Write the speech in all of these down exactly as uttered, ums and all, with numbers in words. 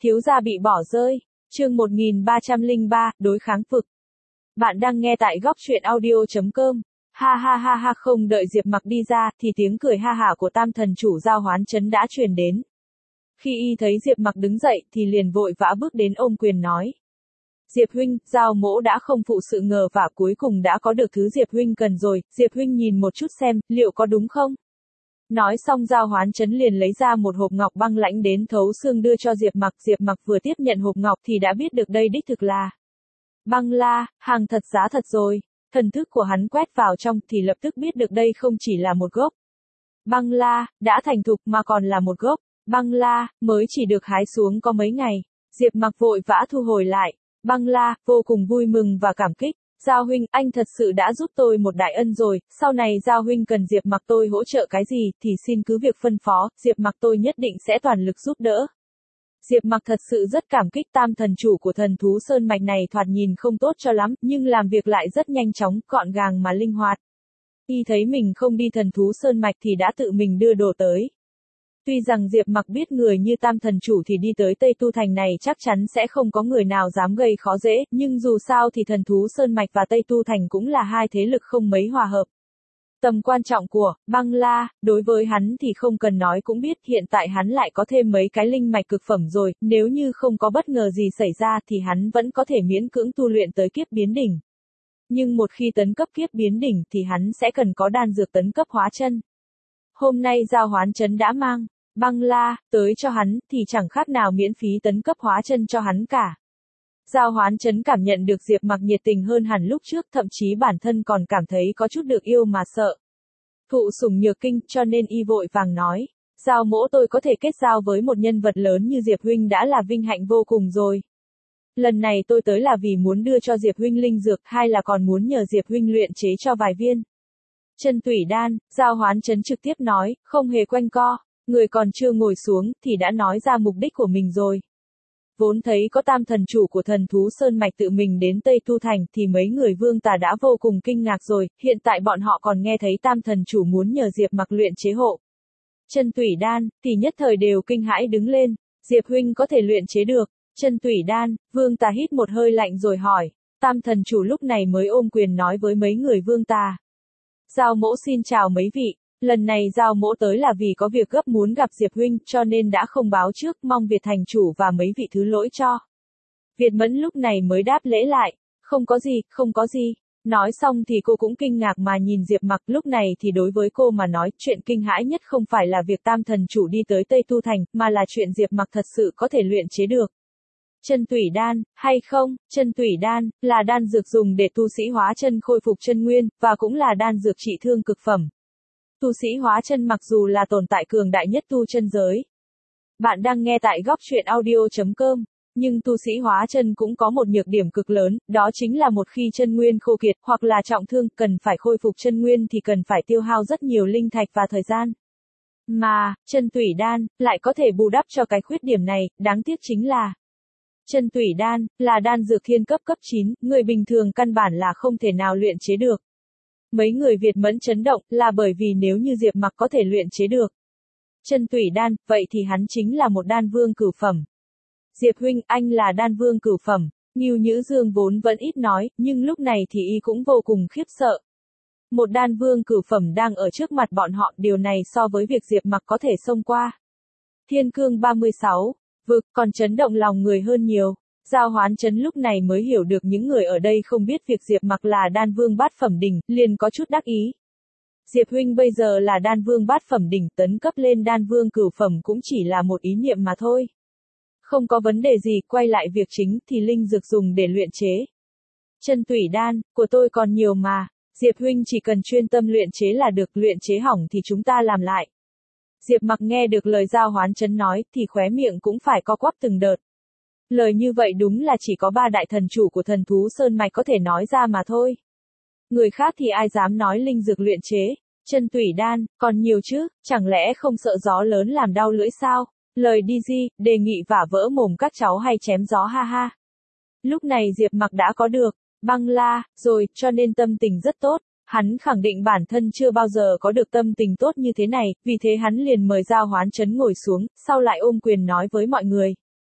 Thiếu gia bị bỏ rơi. Chương một nghìn ba trăm lẻ ba, đối kháng vực. Bạn đang nghe tại góc truyện audio chấm com. Ha ha ha ha, không đợi Diệp Mặc đi ra, thì tiếng cười ha hả của Tam thần chủ Giao Hoán Trấn đã truyền đến. Khi y thấy Diệp Mặc đứng dậy, thì liền vội vã bước đến ôm quyền nói: Diệp huynh, Giao mỗ đã không phụ sự ngờ và cuối cùng đã có được thứ Diệp huynh cần rồi, Diệp huynh nhìn một chút xem, liệu có đúng không? Nói xong Giao Hoán Trấn liền lấy ra một hộp ngọc băng lãnh đến thấu xương đưa cho Diệp Mặc. Diệp Mặc vừa tiếp nhận hộp ngọc thì đã biết được đây đích thực là băng la, hàng thật giá thật rồi. Thần thức của hắn quét vào trong thì lập tức biết được đây không chỉ là một gốc băng la, đã thành thục mà còn là một gốc băng la, mới chỉ được hái xuống có mấy ngày. Diệp Mặc vội vã thu hồi lại băng la, vô cùng vui mừng và cảm kích. Giao huynh, anh thật sự đã giúp tôi một đại ân rồi, sau này Giao huynh cần Diệp Mặc tôi hỗ trợ cái gì, thì xin cứ việc phân phó, Diệp Mặc tôi nhất định sẽ toàn lực giúp đỡ. Diệp Mặc thật sự rất cảm kích. Tam thần chủ của thần thú sơn mạch này thoạt nhìn không tốt cho lắm, nhưng làm việc lại rất nhanh chóng, gọn gàng mà linh hoạt. Y thấy mình không đi thần thú sơn mạch thì đã tự mình đưa đồ tới. Tuy rằng Diệp Mặc biết người như Tam thần chủ thì đi tới Tây Tu Thành này chắc chắn sẽ không có người nào dám gây khó dễ, nhưng dù sao thì thần thú Sơn Mạch và Tây Tu Thành cũng là hai thế lực không mấy hòa hợp. Tầm quan trọng của băng la, đối với hắn thì không cần nói cũng biết, hiện tại hắn lại có thêm mấy cái linh mạch cực phẩm rồi, nếu như không có bất ngờ gì xảy ra thì hắn vẫn có thể miễn cưỡng tu luyện tới kiếp biến đỉnh. Nhưng một khi tấn cấp kiếp biến đỉnh thì hắn sẽ cần có đan dược tấn cấp hóa chân. Hôm nay Giao Hoán Trấn đã mang băng la tới cho hắn thì chẳng khác nào miễn phí tấn cấp hóa chân cho hắn cả. Giao Hoán Trấn cảm nhận được Diệp Mặc nhiệt tình hơn hẳn lúc trước, thậm chí bản thân còn cảm thấy có chút được yêu mà sợ. Thụ sủng nhược kinh, cho nên y vội vàng nói: Giao mỗ tôi có thể kết giao với một nhân vật lớn như Diệp huynh đã là vinh hạnh vô cùng rồi. Lần này tôi tới là vì muốn đưa cho Diệp huynh linh dược, hay là còn muốn nhờ Diệp huynh luyện chế cho vài viên chân tủy đan. Giao Hoán Trấn trực tiếp nói, không hề quanh co. Người còn chưa ngồi xuống thì đã nói ra mục đích của mình rồi. Vốn thấy có Tam thần chủ của thần thú Sơn Mạch tự mình đến Tây Tu Thành thì mấy người vương tà đã vô cùng kinh ngạc rồi, hiện tại bọn họ còn nghe thấy Tam thần chủ muốn nhờ Diệp Mặc luyện chế hộ chân tủy đan, thì nhất thời đều kinh hãi đứng lên. Diệp huynh có thể luyện chế được chân tủy đan? Vương tà hít một hơi lạnh rồi hỏi. Tam thần chủ lúc này mới ôm quyền nói với mấy người vương tà: Giao mỗ xin chào mấy vị. Lần này Giao mỗ tới là vì có việc gấp muốn gặp Diệp huynh, cho nên đã không báo trước, mong Việt thành chủ và mấy vị thứ lỗi cho. Việt Mẫn lúc này mới đáp lễ lại, không có gì, không có gì. Nói xong thì cô cũng kinh ngạc mà nhìn Diệp Mặc. Lúc này thì đối với cô mà nói, chuyện kinh hãi nhất không phải là việc Tam thần chủ đi tới Tây Tu Thành, mà là chuyện Diệp Mặc thật sự có thể luyện chế được chân tủy đan, hay không? Chân tủy đan là đan dược dùng để tu sĩ hóa chân khôi phục chân nguyên, và cũng là đan dược trị thương cực phẩm. Tu sĩ hóa chân mặc dù là tồn tại cường đại nhất tu chân giới. Bạn đang nghe tại góc truyện audio chấm com, nhưng tu sĩ hóa chân cũng có một nhược điểm cực lớn, đó chính là một khi chân nguyên khô kiệt hoặc là trọng thương, cần phải khôi phục chân nguyên thì cần phải tiêu hao rất nhiều linh thạch và thời gian. Mà, chân tủy đan lại có thể bù đắp cho cái khuyết điểm này, đáng tiếc chính là chân tủy đan là đan dược thiên cấp cấp chín, người bình thường căn bản là không thể nào luyện chế được. Mấy người Việt Mẫn chấn động là bởi vì nếu như Diệp Mặc có thể luyện chế được chân tủy đan, vậy thì hắn chính là một đan vương cửu phẩm. Diệp huynh, anh là đan vương cửu phẩm. Ngưu Nhữ Dương vốn vẫn ít nói, nhưng lúc này thì y cũng vô cùng khiếp sợ. Một đan vương cửu phẩm đang ở trước mặt bọn họ, điều này so với việc Diệp Mặc có thể xông qua Thiên Cương ba mươi sáu vực còn chấn động lòng người hơn nhiều. Giao Hoán Trấn lúc này mới hiểu được những người ở đây không biết việc Diệp Mặc là đan vương bát phẩm đỉnh, liền có chút đắc ý. Diệp huynh bây giờ là đan vương bát phẩm đỉnh, tấn cấp lên đan vương cửu phẩm cũng chỉ là một ý niệm mà thôi. Không có vấn đề gì, quay lại việc chính thì linh dược dùng để luyện chế chân tủy đan của tôi còn nhiều mà. Diệp huynh chỉ cần chuyên tâm luyện chế là được, luyện chế hỏng thì chúng ta làm lại. Diệp Mặc nghe được lời Giao Hoán Trấn nói thì khóe miệng cũng phải co quắp từng đợt. Lời như vậy đúng là chỉ có ba đại thần chủ của thần thú Sơn Mạch có thể nói ra mà thôi. Người khác thì ai dám nói linh dược luyện chế chân tủy đan, còn nhiều chứ, chẳng lẽ không sợ gió lớn làm đau lưỡi sao? Lời đi di, đề nghị vả vỡ mồm các cháu hay chém gió ha ha. Lúc này Diệp Mặc đã có được băng la rồi, cho nên tâm tình rất tốt. Hắn khẳng định bản thân chưa bao giờ có được tâm tình tốt như thế này, vì thế hắn liền mời Giao Hoán Trấn ngồi xuống, sau lại ôm quyền nói với mọi người.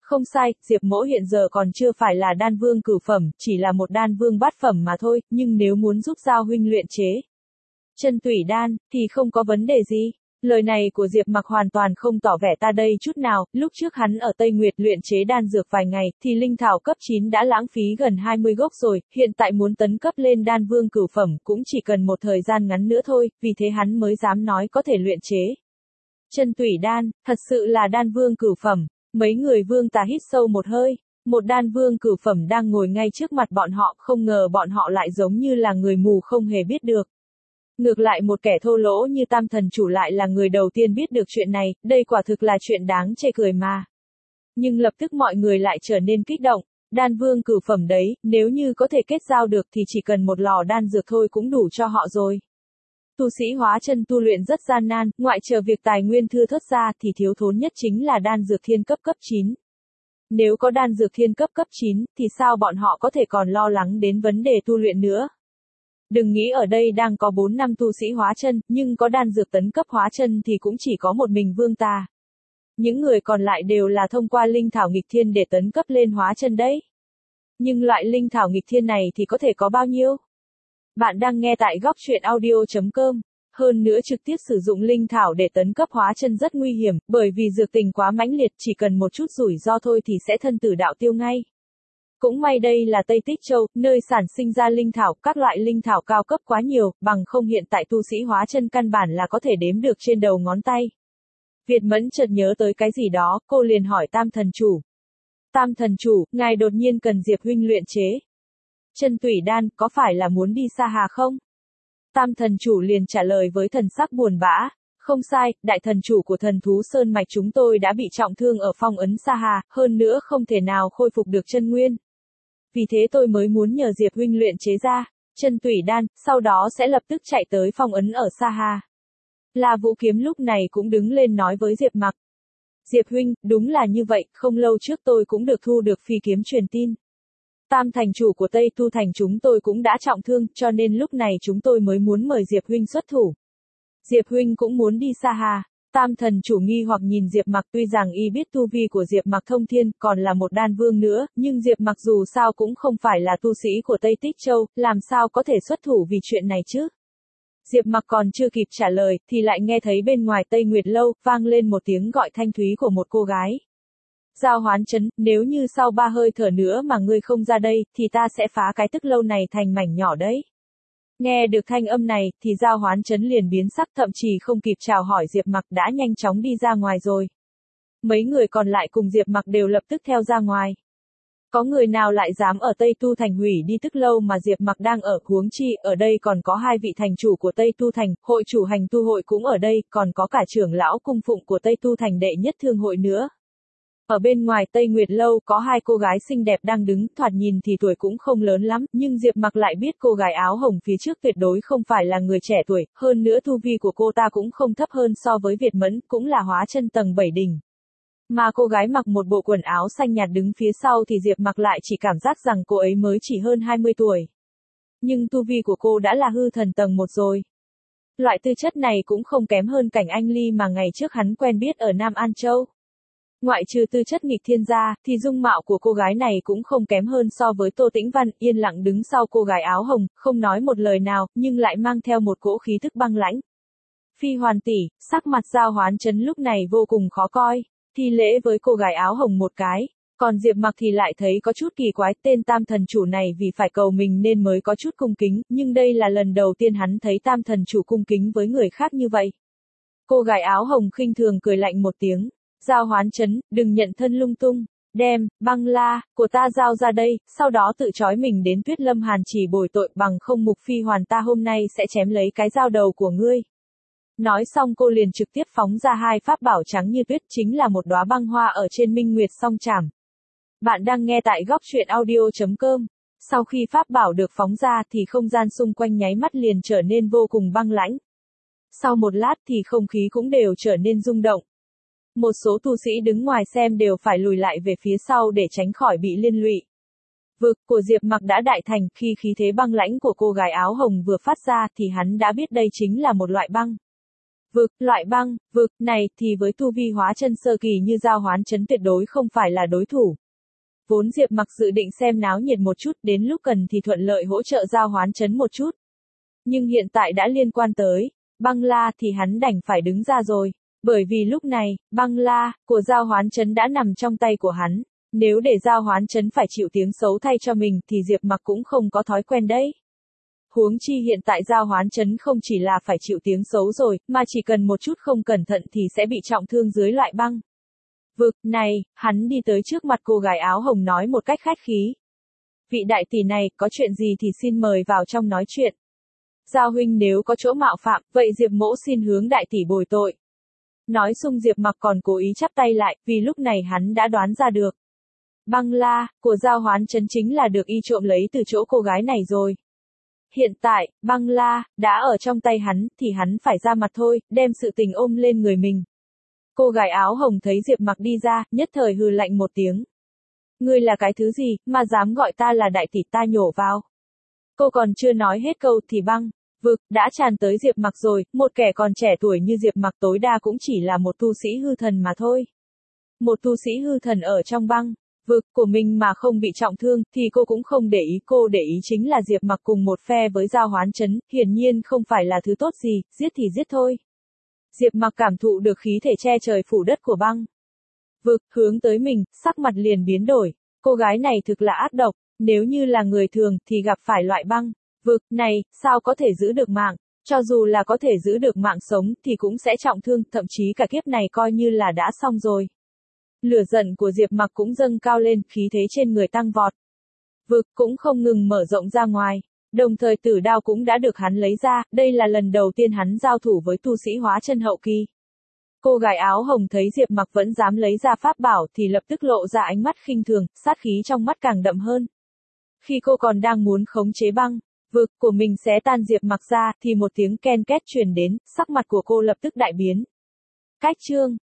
Không sai, Diệp Mỗ hiện giờ còn chưa phải là đan vương cửu phẩm, chỉ là một đan vương bát phẩm mà thôi, nhưng nếu muốn giúp Giao huynh luyện chế chân tủy đan, thì không có vấn đề gì. Lời này của Diệp Mặc hoàn toàn không tỏ vẻ ta đây chút nào, lúc trước hắn ở Tây Nguyệt luyện chế đan dược vài ngày, thì linh thảo cấp chín đã lãng phí gần hai mươi gốc rồi, hiện tại muốn tấn cấp lên đan vương cửu phẩm cũng chỉ cần một thời gian ngắn nữa thôi, vì thế hắn mới dám nói có thể luyện chế chân tủy đan, thật sự là đan vương cửu phẩm. Mấy người vương tà hít sâu một hơi, một đan vương cửu phẩm đang ngồi ngay trước mặt bọn họ, không ngờ bọn họ lại giống như là người mù không hề biết được. Ngược lại một kẻ thô lỗ như Tam Thần Chủ lại là người đầu tiên biết được chuyện này, đây quả thực là chuyện đáng chê cười mà. Nhưng lập tức mọi người lại trở nên kích động, đan vương cửu phẩm đấy, nếu như có thể kết giao được thì chỉ cần một lò đan dược thôi cũng đủ cho họ rồi. Tu sĩ hóa chân tu luyện rất gian nan, ngoại trừ việc tài nguyên thưa thớt ra thì thiếu thốn nhất chính là đan dược thiên cấp cấp chín. Nếu có đan dược thiên cấp cấp chín, thì sao bọn họ có thể còn lo lắng đến vấn đề tu luyện nữa? Đừng nghĩ ở đây đang có bốn năm tu sĩ hóa chân, nhưng có đan dược tấn cấp hóa chân thì cũng chỉ có một mình vương tà. Những người còn lại đều là thông qua linh thảo nghịch thiên để tấn cấp lên hóa chân đấy. Nhưng loại linh thảo nghịch thiên này thì có thể có bao nhiêu? Bạn đang nghe tại góc truyện audio chấm com. Hơn nữa trực tiếp sử dụng linh thảo để tấn cấp hóa chân rất nguy hiểm, bởi vì dược tình quá mãnh liệt, chỉ cần một chút rủi ro thôi thì sẽ thân tử đạo tiêu ngay. Cũng may đây là Tây Tích Châu, nơi sản sinh ra linh thảo, các loại linh thảo cao cấp quá nhiều, bằng không hiện tại tu sĩ hóa chân căn bản là có thể đếm được trên đầu ngón tay. Việt Mẫn chợt nhớ tới cái gì đó, cô liền hỏi Tam Thần Chủ. Tam Thần Chủ, ngài đột nhiên cần Diệp huynh luyện chế chân tủy đan, có phải là muốn đi Sa Hà không? Tam Thần Chủ liền trả lời với thần sắc buồn bã. Không sai, đại thần chủ của thần thú Sơn Mạch chúng tôi đã bị trọng thương ở phong ấn Sa Hà, hơn nữa không thể nào khôi phục được chân nguyên. Vì thế tôi mới muốn nhờ Diệp huynh luyện chế ra chân tủy đan, sau đó sẽ lập tức chạy tới phong ấn ở Sa Hà. La Vũ Kiếm lúc này cũng đứng lên nói với Diệp Mặc. Diệp huynh, đúng là như vậy, không lâu trước tôi cũng được thu được phi kiếm truyền tin. Tam thành chủ của Tây Tu Thành chúng tôi cũng đã trọng thương, cho nên lúc này chúng tôi mới muốn mời Diệp huynh xuất thủ. Diệp huynh cũng muốn đi Sa Hà. Tam thần chủ nghi hoặc nhìn Diệp Mặc, tuy rằng y biết tu vi của Diệp Mặc thông thiên, còn là một đan vương nữa, nhưng Diệp Mặc dù sao cũng không phải là tu sĩ của Tây Tích Châu, làm sao có thể xuất thủ vì chuyện này chứ? Diệp Mặc còn chưa kịp trả lời, thì lại nghe thấy bên ngoài Tây Nguyệt Lâu, vang lên một tiếng gọi thanh thúy của một cô gái. Giao Hoán Chấn, nếu như sau ba hơi thở nữa mà ngươi không ra đây, thì ta sẽ phá cái tức lâu này thành mảnh nhỏ đấy. Nghe được thanh âm này, thì Giao Hoán Chấn liền biến sắc, thậm chí không kịp chào hỏi Diệp Mặc đã nhanh chóng đi ra ngoài rồi. Mấy người còn lại cùng Diệp Mặc đều lập tức theo ra ngoài. Có người nào lại dám ở Tây Tu Thành hủy đi tức lâu mà Diệp Mặc đang ở, huống chi, ở đây còn có hai vị thành chủ của Tây Tu Thành, hội chủ hành tu hội cũng ở đây, còn có cả trưởng lão cung phụng của Tây Tu Thành đệ nhất thương hội nữa. Ở bên ngoài Tây Nguyệt Lâu có hai cô gái xinh đẹp đang đứng, thoạt nhìn thì tuổi cũng không lớn lắm, nhưng Diệp Mặc lại biết cô gái áo hồng phía trước tuyệt đối không phải là người trẻ tuổi, hơn nữa tu vi của cô ta cũng không thấp hơn so với Việt Mẫn, cũng là hóa chân tầng bảy đỉnh. Mà cô gái mặc một bộ quần áo xanh nhạt đứng phía sau thì Diệp Mặc lại chỉ cảm giác rằng cô ấy mới chỉ hơn hai mươi tuổi. Nhưng tu vi của cô đã là hư thần tầng một rồi. Loại tư chất này cũng không kém hơn Cảnh Anh Ly mà ngày trước hắn quen biết ở Nam An Châu. Ngoại trừ tư chất nghịch thiên gia, thì dung mạo của cô gái này cũng không kém hơn so với Tô Tĩnh Văn, yên lặng đứng sau cô gái áo hồng, không nói một lời nào, nhưng lại mang theo một cỗ khí tức băng lãnh. Phi Hoàn tỷ, sắc mặt Giao Hoán Chấn lúc này vô cùng khó coi, thi lễ với cô gái áo hồng một cái, còn Diệp Mặc thì lại thấy có chút kỳ quái, tên Tam thần chủ này vì phải cầu mình nên mới có chút cung kính, nhưng đây là lần đầu tiên hắn thấy Tam thần chủ cung kính với người khác như vậy. Cô gái áo hồng khinh thường cười lạnh một tiếng. Giao Hoán Chấn, đừng nhận thân lung tung, đem băng la của ta giao ra đây, sau đó tự trói mình đến Tuyết Lâm Hàn chỉ bồi tội, bằng không Mục Phi Hoàn ta hôm nay sẽ chém lấy cái dao đầu của ngươi. Nói xong cô liền trực tiếp phóng ra hai pháp bảo trắng như tuyết, chính là một đóa băng hoa ở trên Minh Nguyệt Song Trảm. Bạn đang nghe tại góc truyện audio chấm com. Sau khi pháp bảo được phóng ra thì không gian xung quanh nháy mắt liền trở nên vô cùng băng lãnh. Sau một lát thì không khí cũng đều trở nên rung động. Một số tu sĩ đứng ngoài xem đều phải lùi lại về phía sau để tránh khỏi bị liên lụy. Vực của Diệp Mặc đã đại thành, khi khí thế băng lãnh của cô gái áo hồng vừa phát ra thì hắn đã biết đây chính là một loại băng. vực, loại băng, vực này thì với tu vi hóa chân sơ kỳ như Giao Hoán Trấn tuyệt đối không phải là đối thủ. Vốn Diệp Mặc dự định xem náo nhiệt một chút, đến lúc cần thì thuận lợi hỗ trợ Giao Hoán Trấn một chút. Nhưng hiện tại đã liên quan tới băng la thì hắn đành phải đứng ra rồi. Bởi vì lúc này, băng la của Giao Hoán Trấn đã nằm trong tay của hắn. Nếu để Giao Hoán Trấn phải chịu tiếng xấu thay cho mình thì Diệp Mặc cũng không có thói quen đấy. Huống chi hiện tại Giao Hoán Trấn không chỉ là phải chịu tiếng xấu rồi, mà chỉ cần một chút không cẩn thận thì sẽ bị trọng thương dưới loại băng vực này. Hắn đi tới trước mặt cô gái áo hồng nói một cách khách khí. Vị đại tỷ này, có chuyện gì thì xin mời vào trong nói chuyện. Giao huynh nếu có chỗ mạo phạm, vậy Diệp mỗ xin hướng đại tỷ bồi tội. Nói xong Diệp Mặc còn cố ý chắp tay lại, vì lúc này hắn đã đoán ra được. Băng la của Giao Hoán Trấn chính là được y trộm lấy từ chỗ cô gái này rồi. Hiện tại, băng la đã ở trong tay hắn, thì hắn phải ra mặt thôi, đem sự tình ôm lên người mình. Cô gái áo hồng thấy Diệp Mặc đi ra, nhất thời hừ lạnh một tiếng. Ngươi là cái thứ gì, mà dám gọi ta là đại tỷ, ta nhổ vào. Cô còn chưa nói hết câu thì băng vực đã tràn tới Diệp Mặc rồi, một kẻ còn trẻ tuổi như Diệp Mặc tối đa cũng chỉ là một tu sĩ hư thần mà thôi. Một tu sĩ hư thần ở trong băng vực của mình mà không bị trọng thương, thì cô cũng không để ý, cô để ý chính là Diệp Mặc cùng một phe với Giao Hoán Trấn, hiển nhiên không phải là thứ tốt gì, giết thì giết thôi. Diệp Mặc cảm thụ được khí thể che trời phủ đất của băng vực hướng tới mình, sắc mặt liền biến đổi. Cô gái này thực là ác độc, nếu như là người thường thì gặp phải loại băng vực này, sao có thể giữ được mạng, cho dù là có thể giữ được mạng sống thì cũng sẽ trọng thương, thậm chí cả kiếp này coi như là đã xong rồi. Lửa giận của Diệp Mặc cũng dâng cao lên, khí thế trên người tăng vọt. Vực cũng không ngừng mở rộng ra ngoài, đồng thời tử đao cũng đã được hắn lấy ra, đây là lần đầu tiên hắn giao thủ với tu sĩ hóa chân hậu kỳ. Cô gái áo hồng thấy Diệp Mặc vẫn dám lấy ra pháp bảo thì lập tức lộ ra ánh mắt khinh thường, sát khí trong mắt càng đậm hơn. Khi cô còn đang muốn khống chế băng vực của mình xé tan Diệp Mặc ra, thì một tiếng ken két truyền đến, sắc mặt của cô lập tức đại biến. Cách chương